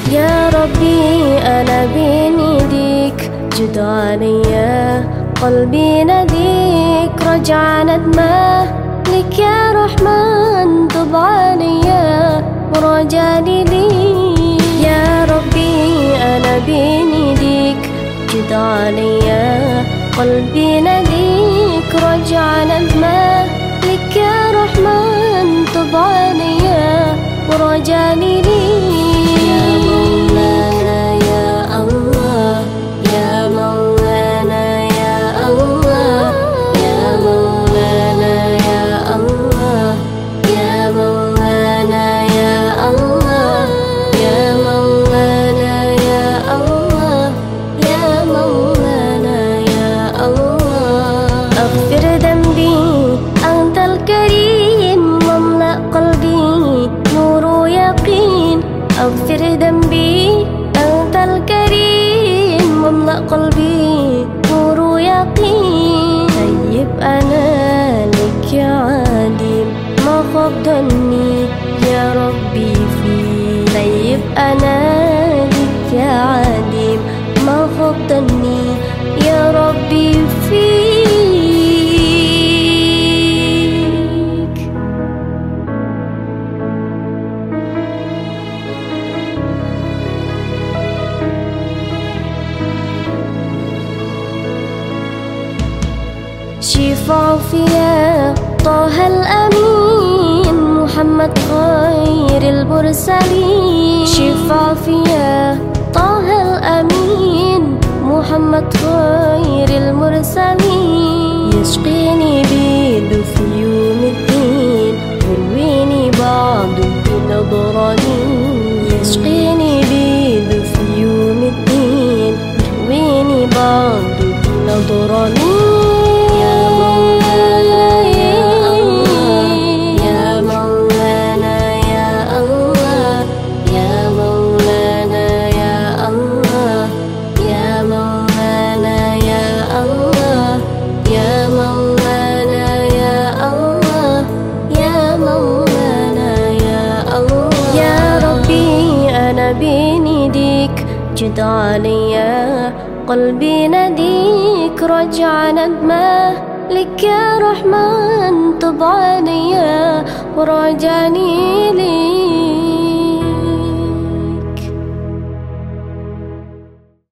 يا ربي أنا بين يديك، جد عليا قلبي نديك، رجع ندمه لك يا رحمن، طب عليا ورجاني ليك. يا ربي أنا بين يديك، جد عليا قلبي نديك، رجع ندمه لك يا رحمن، طب عليا ورجاني ليك. اغفر ذنبي أنت الكريم، واملأ قلبي نور يقين. طيب أنا لك يا عليم، ما خاب ظني يا ربي فيك. طيب أنا لك يا عليم، ما خاب ظني يا ربي فيك. شفاع فيا طه الأمين، محمد خير المرسلين. شفاع فيا طه الأمين، محمد خير المرسلين. يسقيني بيده في يوم الدين، يرويني بعده بنظراني. يسقيني بيده في يوم الدين، يرويني بعده بنظراني. بين يديك جد عليا قلبي نديك، رجع ندمه لك يا رحمن، طب عليا ورجعني ليك.